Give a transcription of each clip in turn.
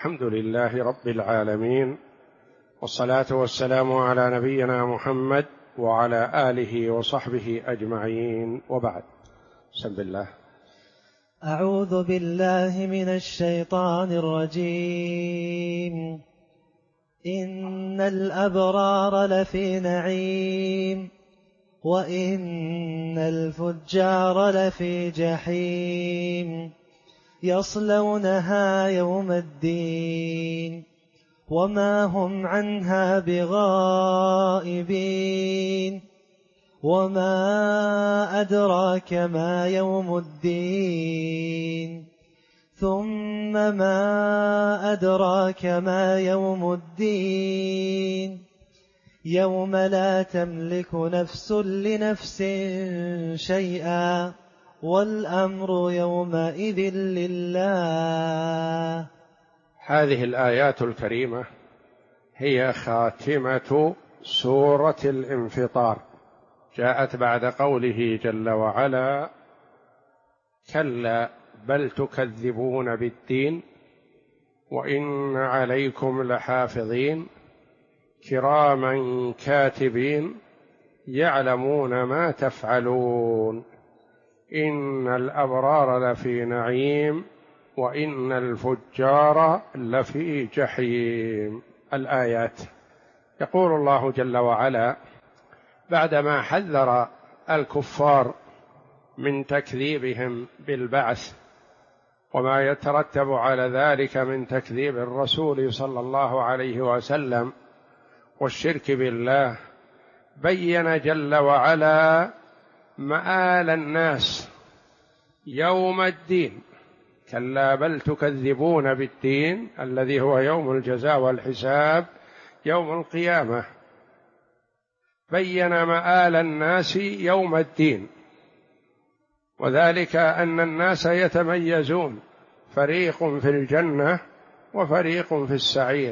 الحمد لله رب العالمين، والصلاة والسلام على نبينا محمد وعلى آله وصحبه أجمعين، وبعد. بسم الله. أعوذ بالله من الشيطان الرجيم. إن الأبرار لفي نعيم وإن الفجار لفي جحيم يصلونها يوم الدين وما هم عنها بغائبين. وما أدراك ما يوم الدين ثم ما أدراك ما يوم الدين يوم لا تملك نفس لنفس شيئا والأمر يومئذ لله. هذه الآيات الكريمة هي خاتمة سورة الانفطار، جاءت بعد قوله جل وعلا: كلا بل تكذبون بالدين وإن عليكم لحافظين كراما كاتبين يعلمون ما تفعلون إن الأبرار لفي نعيم وإن الفجار لفي جحيم. الآيات. يقول الله جل وعلا بعدما حذر الكفار من تكذيبهم بالبعث وما يترتب على ذلك من تكذيب الرسول صلى الله عليه وسلم والشرك بالله، بين جل وعلا مآل الناس يوم الدين. كلا بل تكذبون بالدين الذي هو يوم الجزاء والحساب يوم القيامة. بين مآل الناس يوم الدين، وذلك أن الناس يتميزون، فريق في الجنة وفريق في السعير،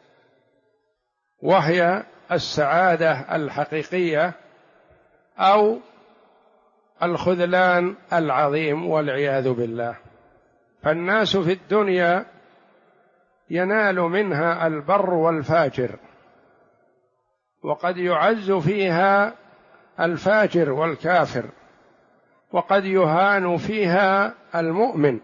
وهي السعادة الحقيقية أو الخذلان العظيم والعياذ بالله. فالناس في الدنيا ينال منها البر والفاجر، وقد يعز فيها الفاجر والكافر، وقد يهان فيها المؤمن،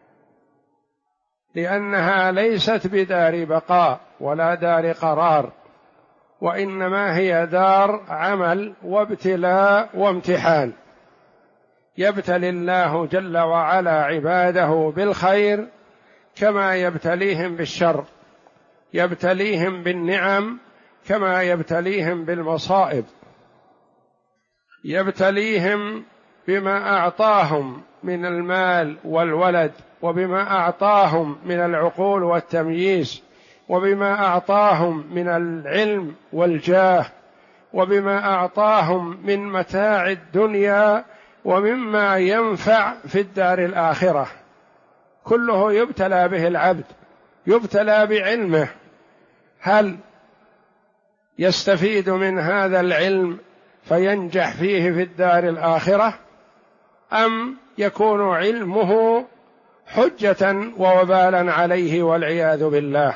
لأنها ليست بدار بقاء ولا دار قرار، وإنما هي دار عمل وابتلاء وامتحان. يبتلي الله جل وعلا عباده بالخير كما يبتليهم بالشر، يبتليهم بالنعم كما يبتليهم بالمصائب، يبتليهم بما أعطاهم من المال والولد، وبما أعطاهم من العقول والتمييز، وبما أعطاهم من العلم والجاه، وبما أعطاهم من متاع الدنيا، ومما ينفع في الدار الآخرة. كله يبتلى به العبد، يبتلى بعلمه، هل يستفيد من هذا العلم فينجح فيه في الدار الآخرة، أم يكون علمه حجة ووبالا عليه والعياذ بالله؟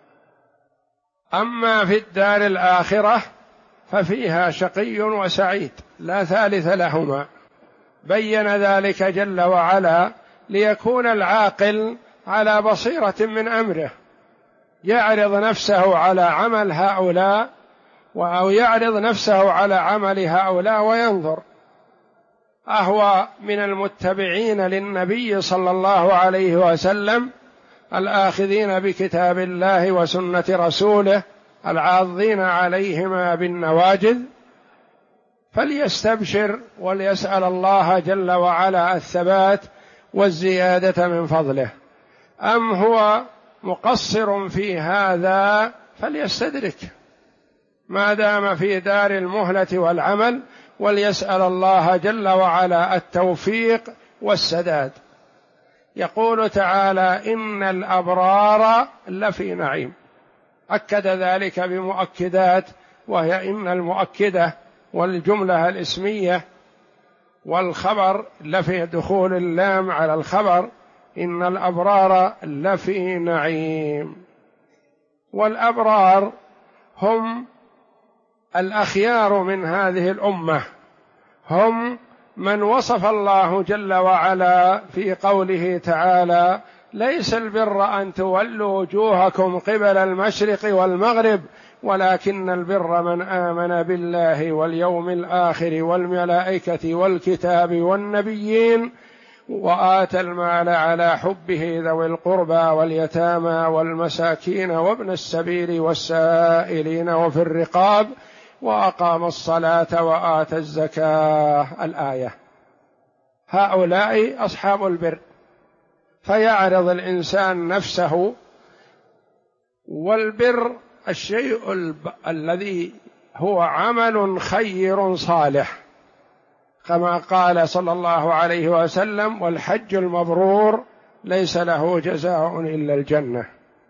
أما في الدار الآخرة ففيها شقي وسعيد لا ثالث لهما. بين ذلك جل وعلا ليكون العاقل على بصيرة من أمره، يعرض نفسه على عمل هؤلاء أو يعرض نفسه على عمل هؤلاء وينظر، أهو من المتبعين للنبي صلى الله عليه وسلم الآخذين بكتاب الله وسنة رسوله العاضين عليهما بالنواجذ، فليستبشر وليسأل الله جل وعلا الثبات والزيادة من فضله. أم هو مقصر في هذا فليستدرك ما دام في دار المهلة والعمل، وليسأل الله جل وعلا التوفيق والسداد. يقول تعالى: إن الأبرار لفي نعيم. أكد ذلك بمؤكدات، وهي إن المؤكدة والجملة الاسمية والخبر لفي دخول اللام على الخبر، إن الأبرار لفي نعيم. والأبرار هم الأخيار من هذه الأمة، هم من وصف الله جل وعلا في قوله تعالى: ليس البر أن تولوا وجوهكم قبل المشرق والمغرب ولكن البر من آمن بالله واليوم الآخر والملائكة والكتاب والنبيين وآتى المال على حبه ذوي القربى واليتامى والمساكين وابن السبيل والسائلين وفي الرقاب وأقام الصلاة وآتى الزكاة. الآية. هؤلاء أصحاب البر. فيعرض الإنسان نفسه، والبر الشيء الذي هو عمل خير صالح، كما قال صلى الله عليه وسلم: والحج المبرور ليس له جزاء إلا الجنة.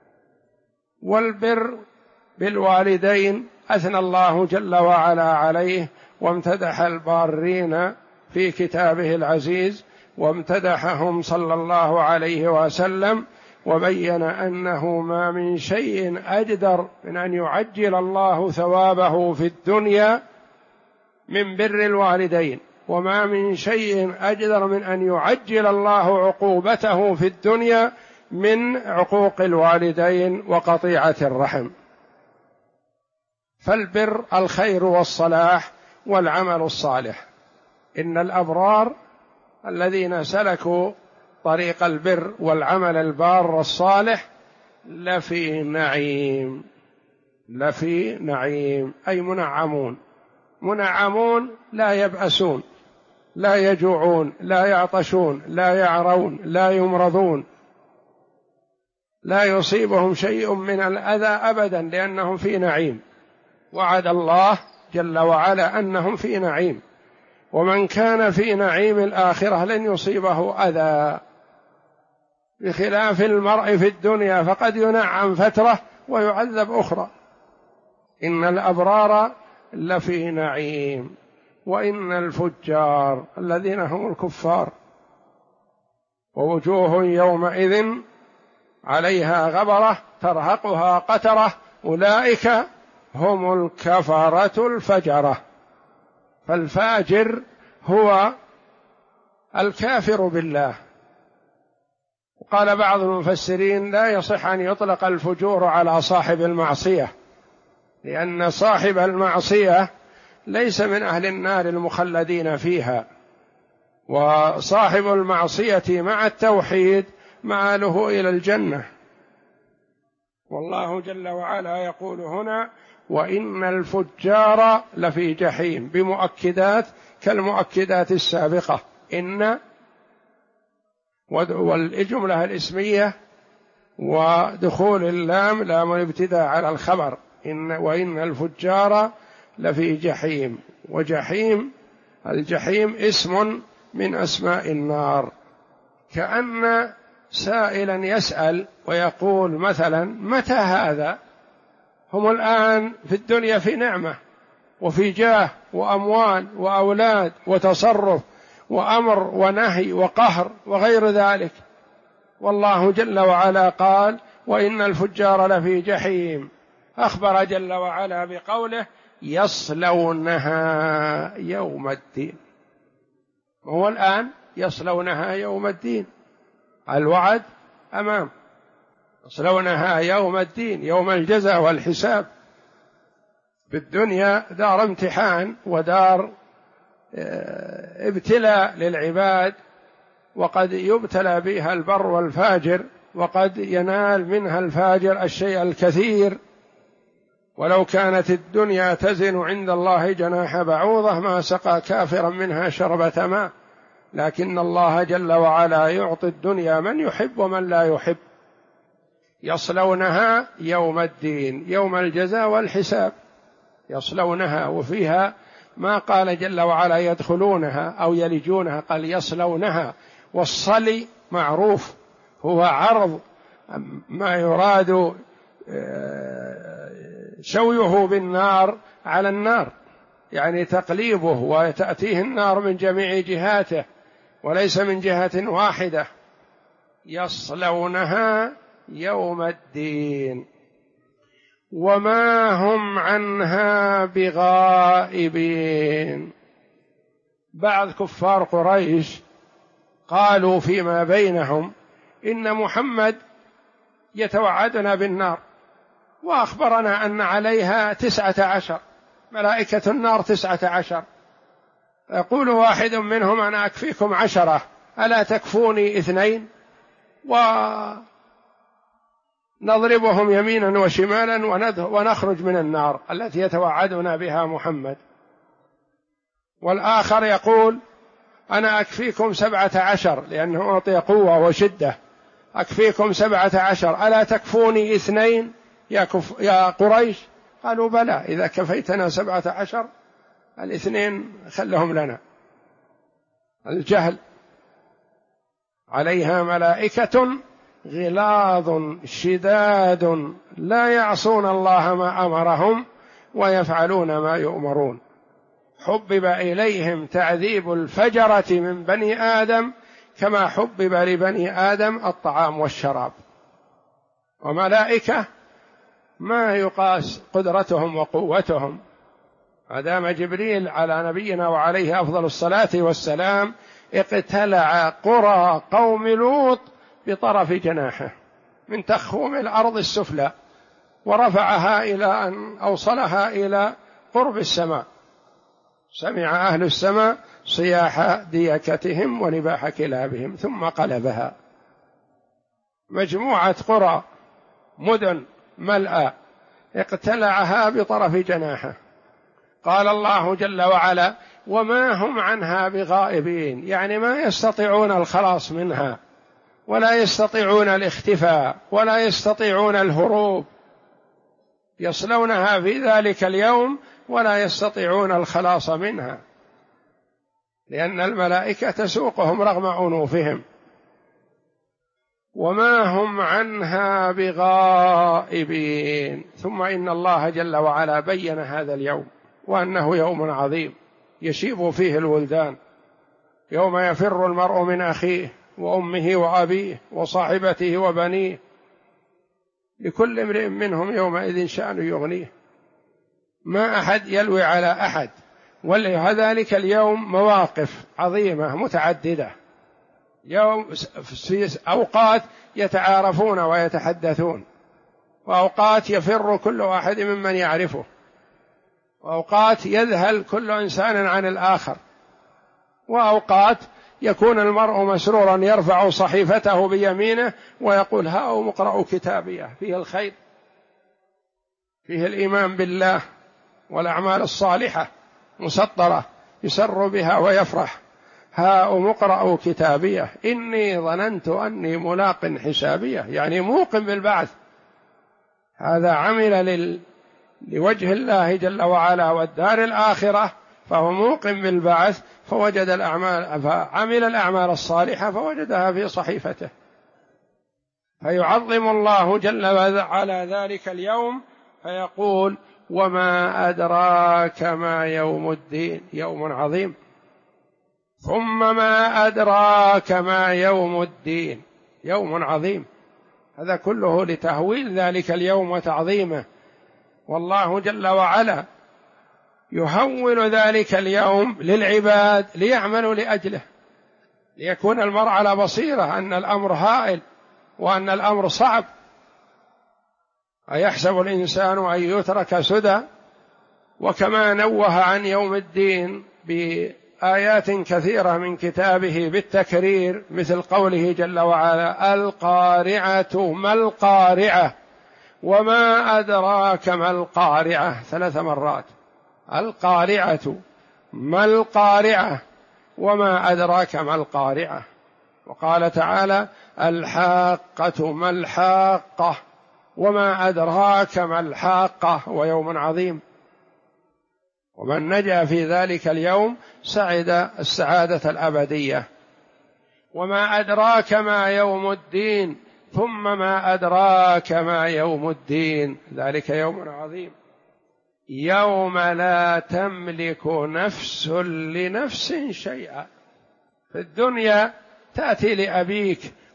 والبر بالوالدين أثنى الله جل وعلا عليه وامتدح البارين في كتابه العزيز، وامتدحهم صلى الله عليه وسلم وبين أنه ما من شيء أجدر من أن يعجل الله ثوابه في الدنيا من بر الوالدين، وما من شيء أجدر من أن يعجل الله عقوبته في الدنيا من عقوق الوالدين وقطيعة الرحم. فالبر الخير والصلاح والعمل الصالح. إن الأبرار الذين سلكوا طريق البر والعمل البار الصالح لفي نعيم. لفي نعيم أي منعمون. منعمون لا يبأسون، لا يجوعون، لا يعطشون، لا يعرون، لا يمرضون، لا يصيبهم شيء من الأذى أبدا، لأنهم في نعيم. وعد الله جل وعلا أنهم في نعيم، ومن كان في نعيم الآخرة لن يصيبه أذى، بخلاف المرء في الدنيا فقد ينعم فترة ويعذب أخرى. إن الأبرار لفي نعيم، وإن الفجار الذين هم الكفار ووجوه يومئذ عليها غبرة ترهقها قترة أولئك هم الكفرة الفجرة. فالفاجر هو الكافر بالله. وقال بعض المفسرين: لا يصح أن يطلق الفجور على صاحب المعصية، لأن صاحب المعصية ليس من أهل النار المخلدين فيها، وصاحب المعصية مع التوحيد مآله إلى الجنة. والله جل وعلا يقول هنا: وإن الفجار لفي جحيم، بمؤكدات كالمؤكدات السابقة. إن والجملة الاسمية ودخول اللام لام الابتداء على الخبر. وإن الفجار لفي جحيم. وجحيم الجحيم اسم من أسماء النار. كأن سائلا يسأل ويقول مثلا: متى هذا؟ هم الآن في الدنيا في نعمة وفي جاه وأموال وأولاد وتصرف وأمر ونهي وقهر وغير ذلك، والله جل وعلا قال: وإن الفجار لفي جحيم. أخبر جل وعلا بقوله: يصلونها يوم الدين. وهو الآن يصلونها يوم الدين، الوعد أمام. يصلونها يوم الدين، يوم الجزاء والحساب. بالدنيا دار امتحان ودار ابتلاء للعباد، وقد يبتلى بها البر والفاجر، وقد ينال منها الفاجر الشيء الكثير. ولو كانت الدنيا تزن عند الله جناح بعوضة ما سقى كافرا منها شربة ماء، لكن الله جل وعلا يعطي الدنيا من يحب ومن لا يحب. يصلونها يوم الدين، يوم الجزاء والحساب. يصلونها، وفيها ما قال جل وعلا يدخلونها أو يلجونها، قال يصلونها. والصلي معروف، هو عرض ما يراد شويه بالنار على النار، يعني تقليبه، وتأتيه النار من جميع جهاته وليس من جهة واحدة. يصلونها يوم الدين وما هم عنها بغائبين. بعض كفار قريش قالوا فيما بينهم إن محمد يتوعدنا بالنار، وأخبرنا أن عليها 19 ملائكة النار 19. يقول واحد منهم أنا أكفيكم 10 ألا تكفوني 2؟ ونضربهم يمينا وشمالا ونخرج من النار التي يتوعدنا بها محمد. والآخر يقول أنا أكفيكم 17 لأنه أعطي قوة وشدة، أكفيكم 17 ألا تكفوني 2 يا قريش؟ قالوا بلى، إذا كفيتنا 17 ال2 خلهم لنا. الجهل. عليها ملائكة غلاظ شداد لا يعصون الله ما أمرهم ويفعلون ما يؤمرون. حبب إليهم تعذيب الفجرة من بني آدم كما حبب لبني آدم الطعام والشراب. وملائكة ما يقاس قدرتهم وقوتهم. أدام جبريل على نبينا وعليه أفضل الصلاة والسلام اقتلع قرى قوم لوط بطرف جناحه من تخوم الأرض السفلى، ورفعها إلى أن أوصلها إلى قرب السماء. سمع أهل السماء صياح ديكتهم ونباح كلابهم ثم قلبها. مجموعة قرى مدن ملأى اقتلعها بطرف جناحه. قال الله جل وعلا وما هم عنها بغائبين، يعني ما يستطيعون الخلاص منها، ولا يستطيعون الاختفاء، ولا يستطيعون الهروب. يصلونها في ذلك اليوم ولا يستطيعون الخلاص منها، لأن الملائكة تسوقهم رغم عنوفهم. وما هم عنها بغائبين. ثم إن الله جل وعلا بين هذا اليوم وأنه يوم عظيم يشيب فيه الولدان، يوم يفر المرء من أخيه وأمه وأبيه وصاحبته وبنيه، لكل امرئ منهم يومئذ شأن يغنيه، ما أحد يلوي على أحد. ولذلك اليوم مواقف عظيمة متعددة، يوم في أوقات يتعارفون ويتحدثون، وأوقات يفر كل واحد ممن يعرفه، وأوقات يذهل كل إنسان عن الآخر، وأوقات يكون المرء مسرورا يرفع صحيفته بيمينه ويقول هاؤم اقرأوا كتابيه، فيه الخير، فيه الإيمان بالله والأعمال الصالحة مسطرة يسر بها ويفرح. هاؤم اقرأوا كتابيه إني ظننت أني ملاق حسابيه، يعني موقن بالبعث. هذا عمل لوجه الله جل وعلا والدار الآخرة، فهو موقن بالبعث، فوجد الأعمال، فعمل الأعمال الصالحة فوجدها في صحيفته. فيعظم الله جل وعلا ذلك اليوم فيقول وما أدراك ما يوم الدين، يوم عظيم. ثم ما أدراك ما يوم الدين، يوم عظيم. هذا كله لتهويل ذلك اليوم وتعظيمه. والله جل وعلا يهول ذلك اليوم للعباد ليعملوا لأجله، ليكون المرء على بصيرة أن الأمر هائل وأن الأمر صعب. أيحسب الإنسان أن يترك سدى؟ وكما نوه عن يوم الدين بآيات كثيرة من كتابه بالتكرير، مثل قوله جل وعلا القارعة ما القارعة وما أدراك ما القارعة 3 مرات. القارعة ما القارعة وما أدراك ما القارعة. وقال تعالى الحاقة ما الحاقة وما أدراك ما الحاقة، ويوم عظيم. ومن نجا في ذلك اليوم سعد السعادة الأبدية. وما أدراك ما يوم الدين ثم ما أدراك ما يوم الدين، ذلك يوم عظيم، يوم لا تملك نفس لنفس شيئا. في الدنيا تأتي لأبيك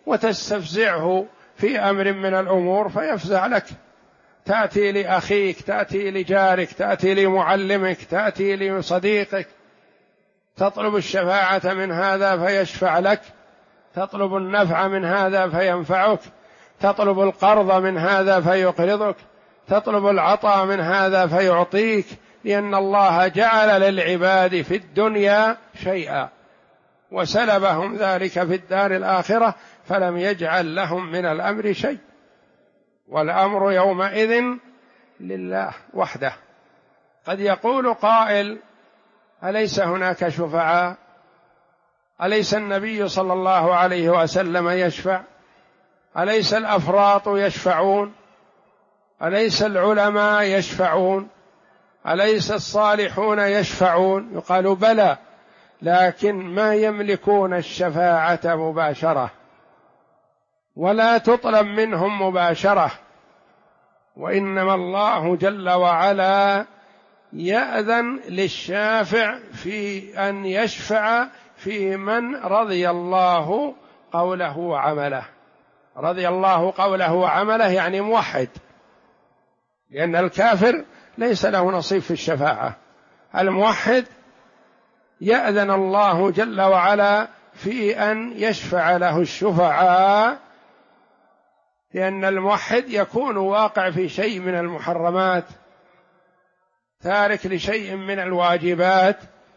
وتستفزعه في أمر من الأمور فيفزع لك، تأتي لأخيك، تأتي لجارك، تأتي لمعلمك، تأتي لصديقك، تطلب الشفاعة من هذا فيشفع لك، تطلب النفع من هذا فينفعك، تطلب القرض من هذا فيقرضك، تطلب العطاء من هذا فيعطيك، لأن الله جعل للعباد في الدنيا شيئا وسلبهم ذلك في الدار الآخرة، فلم يجعل لهم من الأمر شيء، والأمر يومئذ لله وحده. قد يقول قائل: أليس هناك شفعاء؟ أليس النبي صلى الله عليه وسلم يشفع؟ أليس الأفراط يشفعون؟ أليس العلماء يشفعون؟ أليس الصالحون يشفعون؟ يقال بلى، لكن ما يملكون الشفاعة مباشرة، ولا تطلب منهم مباشرة، وإنما الله جل وعلا يأذن للشافع في أن يشفع في من رضي الله قوله وعمله. رضي الله قوله وعمله يعني موحد، لأن الكافر ليس له نصيب في الشفاعة. الموحد يأذن الله جل وعلا في أن يشفع له الشفعاء، لأن الموحد يكون واقع في شيء من المحرمات، تارك لشيء من الواجبات،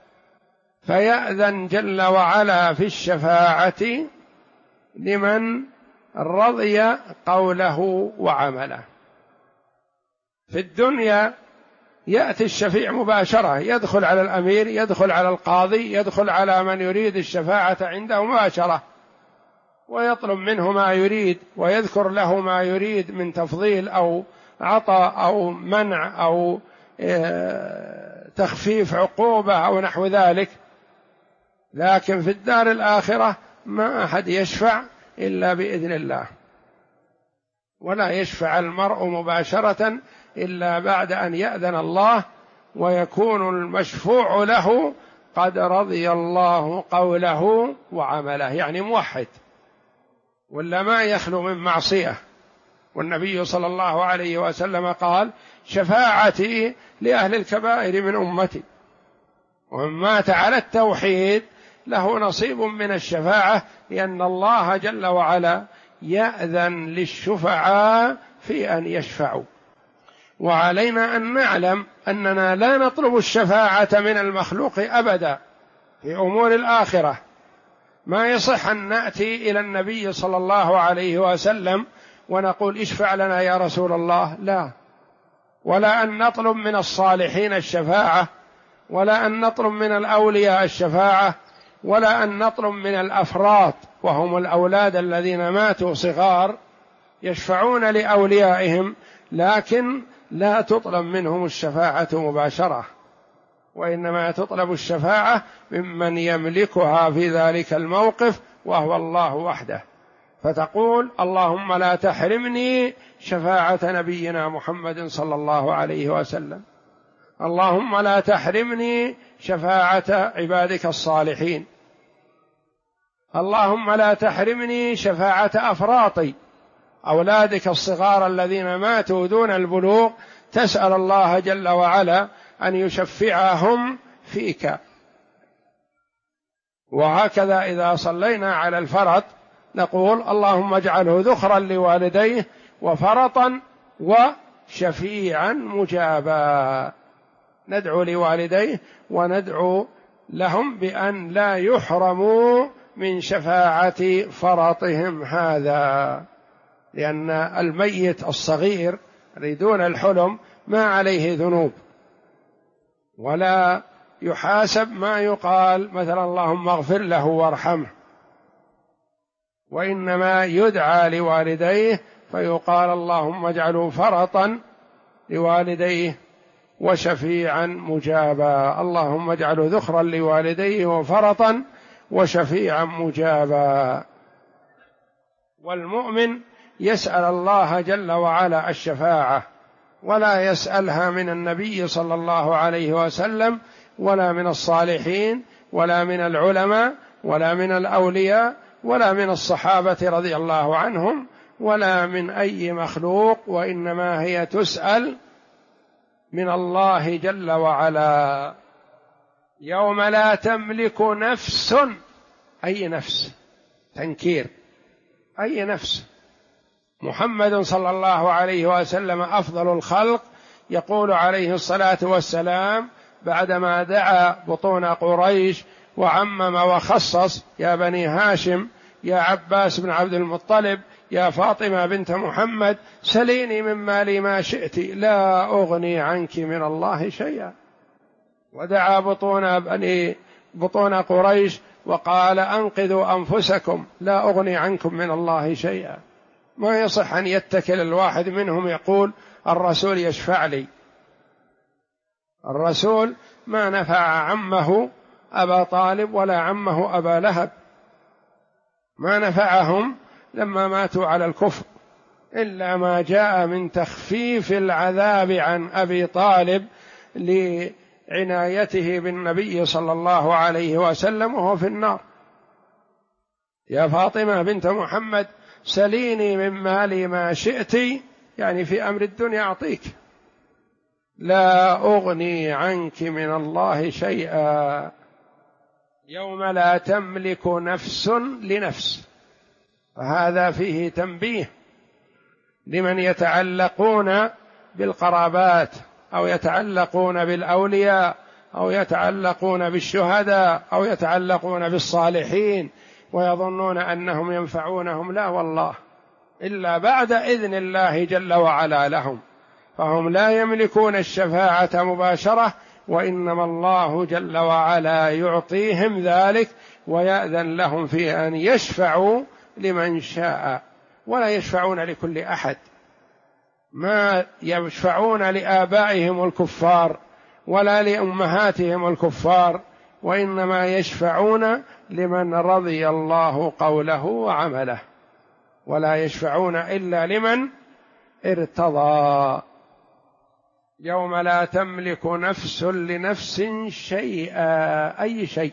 فيأذن جل وعلا في الشفاعة لمن رضي قوله وعمله. في الدنيا يأتي الشفيع مباشرة، يدخل على الأمير، يدخل على القاضي، يدخل على من يريد الشفاعة عنده مباشرة، ويطلب منه ما يريد، ويذكر له ما يريد من تفضيل أو عطاء أو منع أو تخفيف عقوبة أو نحو ذلك. لكن في الدار الآخرة ما أحد يشفع إلا بإذن الله، ولا يشفع المرء مباشرة إلا بعد أن يأذن الله، ويكون المشفوع له قد رضي الله قوله وعمله، يعني موحد، ولا ما يخلو من معصية. والنبي صلى الله عليه وسلم قال: شفاعتي لأهل الكبائر من أمتي، ومن مات على التوحيد له نصيب من الشفاعة، لأن الله جل وعلا يأذن للشفعاء في أن يشفعوا. وعلينا أن نعلم أننا لا نطلب الشفاعة من المخلوق أبدا في أمور الآخرة. ما يصح أن نأتي إلى النبي صلى الله عليه وسلم ونقول: اشفع لنا يا رسول الله، لا. ولا أن نطلب من الصالحين الشفاعة، ولا أن نطلب من الأولياء الشفاعة، ولا أن نطلب من الأفراط وهم الأولاد الذين ماتوا صغار يشفعون لأوليائهم، لكن لا تطلب منهم الشفاعة مباشرة، وإنما تطلب الشفاعة ممن يملكها في ذلك الموقف، وهو الله وحده. فتقول: اللهم لا تحرمني شفاعة نبينا محمد صلى الله عليه وسلم، اللهم لا تحرمني شفاعة عبادك الصالحين، اللهم لا تحرمني شفاعة أفراطي أولادك الصغار الذين ماتوا دون البلوغ، تسأل الله جل وعلا أن يشفعهم فيك. وهكذا إذا صلينا على الفرط نقول: اللهم اجعله ذخرا لوالديه وفرطا وشفيعا مجابا. ندعو لوالديه وندعو لهم بأن لا يحرموا من شفاعة فرطهم هذا، لأن الميت الصغير دون الحلم ما عليه ذنوب، ولا يحاسب ما يقال مثلا اللهم اغفر له وارحمه، وإنما يدعى لوالديه فيقال: اللهم اجعله فرطا لوالديه وشفيعا مجابا، اللهم اجعله ذخرا لوالديه وفرطا وشفيعا مجابا. والمؤمن يسأل الله جل وعلا الشفاعة، ولا يسألها من النبي صلى الله عليه وسلم، ولا من الصالحين، ولا من العلماء، ولا من الأولياء، ولا من الصحابة رضي الله عنهم ولا من أي مخلوق، وإنما هي تسأل من الله جل وعلا. يوم لا تملك نفس، أي نفس، تنكير، أي نفس. محمد صلى الله عليه وسلم أفضل الخلق، يقول عليه الصلاة والسلام بعدما دعا بطون قريش وعمم وخصص: يا بني هاشم، يا عباس بن عبد المطلب، يا فاطمة بنت محمد، سليني من مالي ما شئت لا أغني عنك من الله شيئا. ودعا بطون قريش وقال: أنقذوا أنفسكم لا أغني عنكم من الله شيئا. ما يصح أن يتكل الواحد منهم يقول: الرسول يشفع لي. الرسول ما نفع عمه أبا طالب ولا عمه أبا لهب، ما نفعهم لما ماتوا على الكفر، إلا ما جاء من تخفيف العذاب عن أبي طالب لعنايته بالنبي صلى الله عليه وسلم وهو في النار. يا فاطمة بنت محمد، سليني من مالي ما شئت، يعني في أمر الدنيا أعطيك، لا أغني عنك من الله شيئا. يوم لا تملك نفس لنفس، فهذا فيه تنبيه لمن يتعلقون بالقرابات أو يتعلقون بالأولياء أو يتعلقون بالشهداء أو يتعلقون بالصالحين ويظنون أنهم ينفعونهم. لا والله، إلا بعد إذن الله جل وعلا لهم، فهم لا يملكون الشفاعة مباشرة، وإنما الله جل وعلا يعطيهم ذلك ويأذن لهم في أن يشفعوا لمن شاء، ولا يشفعون لكل أحد. ما يشفعون لآبائهم الكفار ولا لأمهاتهم الكفار، وإنما يشفعون لمن رضي الله قوله وعمله، ولا يشفعون إلا لمن ارتضى. يوم لا تملك نفس لنفس شيئا، أي شيء،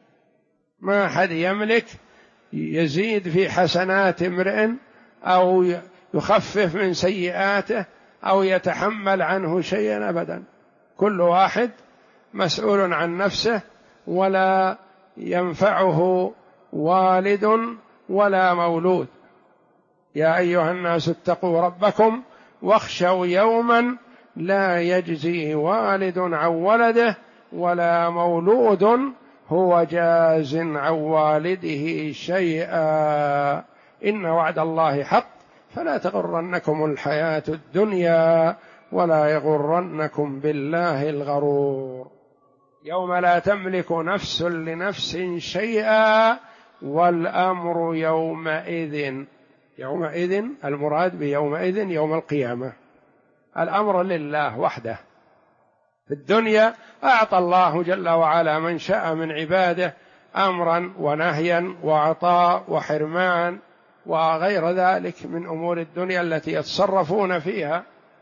ما حد يملك يزيد في حسنات امرئ أو يخفف من سيئاته أو يتحمل عنه شيئا أبدا. كل واحد مسؤول عن نفسه، ولا ينفعه والد ولا مولود. يا أيها الناس اتقوا ربكم واخشوا يوما لا يجزي والد عن ولده ولا مولود هو جاز عن والده شيئا، إن وعد الله حق فلا تغرنكم الحياة الدنيا ولا يغرنكم بالله الغرور. يوم لا تملك نفس لنفس شيئا والأمر يومئذ، يومئذ المراد بيومئذ يوم القيامة، الأمر لله وحده. في الدنيا أعطى الله جل وعلا من شاء من عباده أمرا ونهيا وعطاء وحرمان وغير ذلك من أمور الدنيا التي يتصرفون فيها،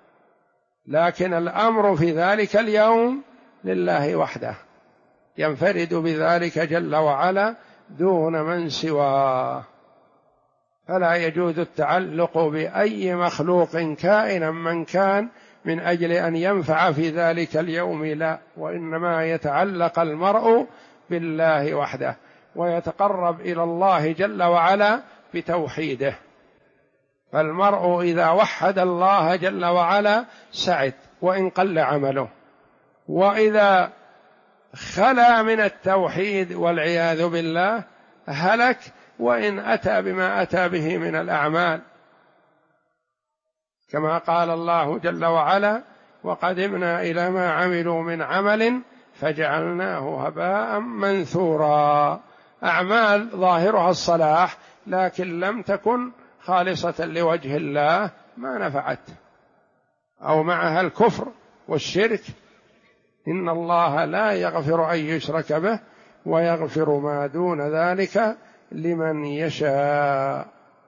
لكن الأمر في ذلك اليوم لله وحده، ينفرد بذلك جل وعلا دون من سواه، فلا يجوز التعلق بأي مخلوق كائنا من كان من أجل أن ينفع في ذلك اليوم، لا، وإنما يتعلق المرء بالله وحده ويتقرب إلى الله جل وعلا بتوحيده. فالمرء إذا وحد الله جل وعلا سعد وإن قل عمله، وإذا خلا من التوحيد والعياذ بالله هلك وإن أتى بما أتى به من الأعمال، كما قال الله جل وعلا: وقدمنا إلى ما عملوا من عمل فجعلناه هباء منثورا. أعمال ظاهرها الصلاح لكن لم تكن خالصة لوجه الله ما نفعت، أو معها الكفر والشرك. إن الله لا يغفر أن يشرك به ويغفر ما دون ذلك لمن يشاء.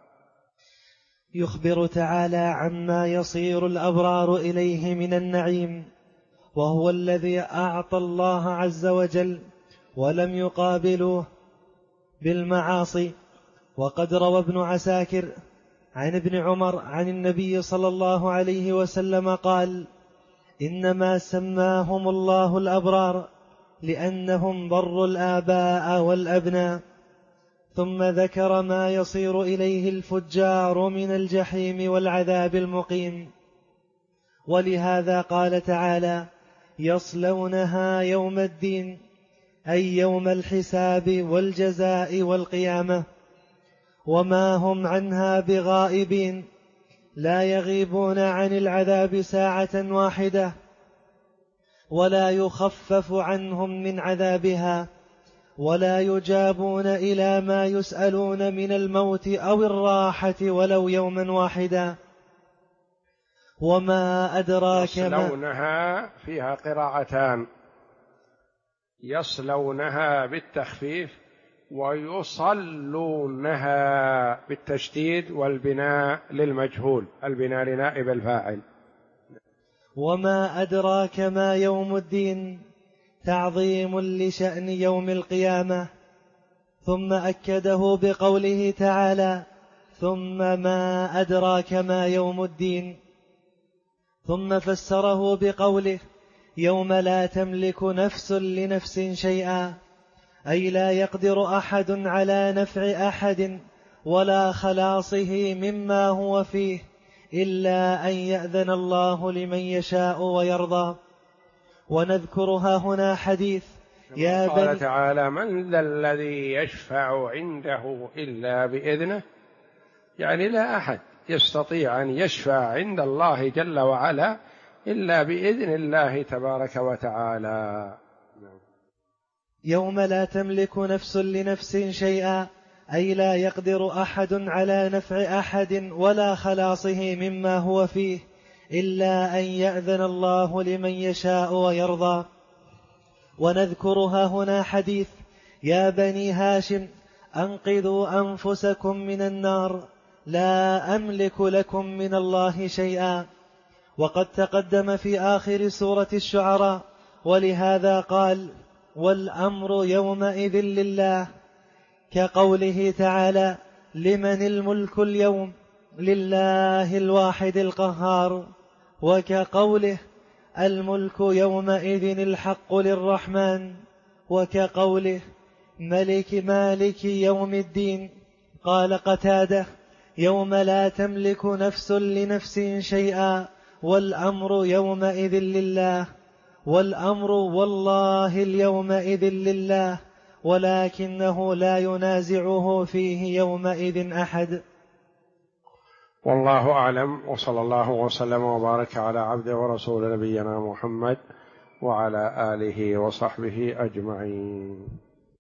يخبر تعالى عما يصير الأبرار إليه من النعيم، وهو الذي أعطى الله عز وجل ولم يقابلوه بالمعاصي، وقد روى ابن عساكر عن ابن عمر عن النبي صلى الله عليه وسلم قال: إنما سماهم الله الأبرار لأنهم بروا الآباء والأبناء. ثم ذكر ما يصير إليه الفجار من الجحيم والعذاب المقيم. ولهذا قال تعالى: يصلونها يوم الدين، أي يوم الحساب والجزاء والقيامة، وما هم عنها بغائبين، لا يغيبون عن العذاب ساعة واحدة، ولا يخفف عنهم من عذابها، ولا يجابون إلى ما يسألون من الموت أو الراحة ولو يوما واحدا. وما أدراك ما يصلونها فيها قراءتان، يصلونها بالتخفيف ويصلونها بالتشديد والبناء للمجهول، البناء لنائب الفاعل. وما أدراك ما يوم الدين، تعظيم لشأن يوم القيامة. ثم أكده بقوله تعالى: ثم ما أدراك ما يوم الدين. ثم فسره بقوله: يوم لا تملك نفس لنفس شيئا، أي لا يقدر أحد على نفع أحد ولا خلاصه مما هو فيه إلا أن يأذن الله لمن يشاء ويرضى. ونذكرها هنا حديث قال تعالى: من ذا الذي يشفع عنده إلا بإذنه، يعني لا أحد يستطيع أن يشفع عند الله جل وعلا إلا بإذن الله تبارك وتعالى. يوم لا تملك نفس لنفس شيئا، أي لا يقدر أحد على نفع أحد ولا خلاصه مما هو فيه إلا أن يأذن الله لمن يشاء ويرضى. ونذكرها هنا حديث: يا بني هاشم أنقذوا أنفسكم من النار، لا أملك لكم من الله شيئا. وقد تقدم في آخر سورة الشعراء: ولهذا قال: والأمر يومئذ لله، كقوله تعالى: لمن الملك اليوم، لله الواحد القهار. وكقوله: الملك يومئذ الحق للرحمن. وكقوله: مالك يوم الدين. قال قتادة: يوم لا تملك نفس لنفس شيئا، والأمر يومئذ لله. والأمر والله اليومئذ لله، ولكنه لا ينازعه فيه يومئذ أحد. والله أعلم، وصلى الله وسلم وبارك على عبده ورسول نبينا محمد وعلى آله وصحبه أجمعين.